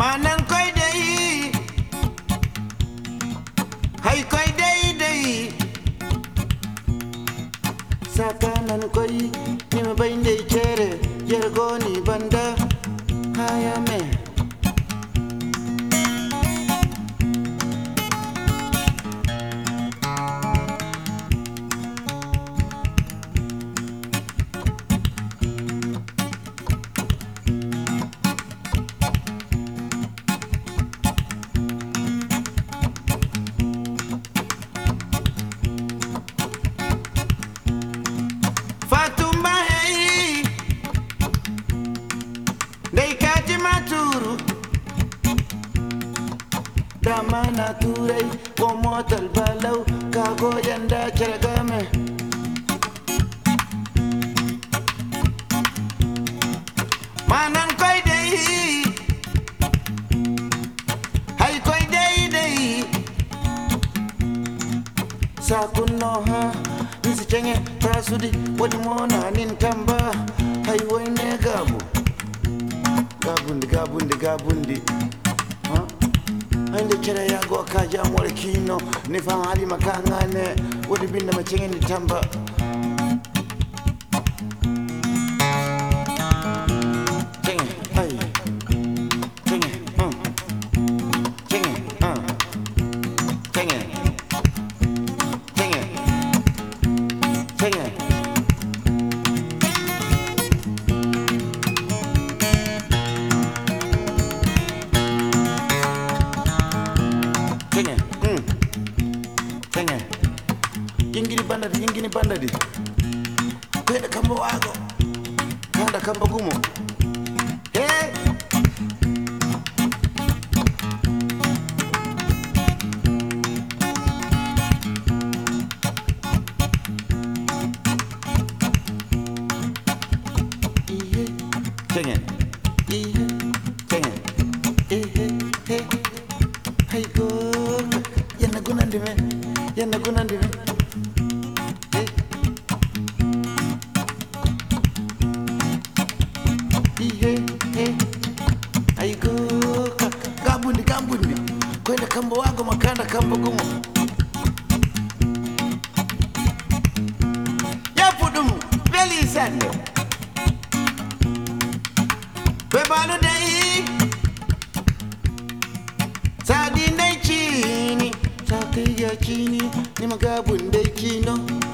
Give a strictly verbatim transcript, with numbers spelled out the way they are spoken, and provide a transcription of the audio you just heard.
manan koy dey hay koy dey dey sakanan koy ni me bay ndey cere jergoni banda haya me Damana turai ko motal balau kago yanda cergame manan koy dey hay koy dey dey sakunno ha nisi cenge tasudi wadi mona nin tamba hay woyne gabu gabundi gabundi gabundi ande kira yago kaja molekino ni fa hali makangane wodi binda macenge ni tamba cenge ay cenge um cenge uh cenge cenge cenge Yingini bandadi, yingini bandadi. Kwenda kamba wago, kanda kamba gumo. Hey. Ihe, cenge. Ihe, cenge. Ihe, he. Hey go, yana gunandi me, yana gunandi me. Gabundi gabundi kwenda kamba wago makanda kamba gumo yapudum veli sande bebanu dei sadi nei chini sakiya chini ni magabunde chino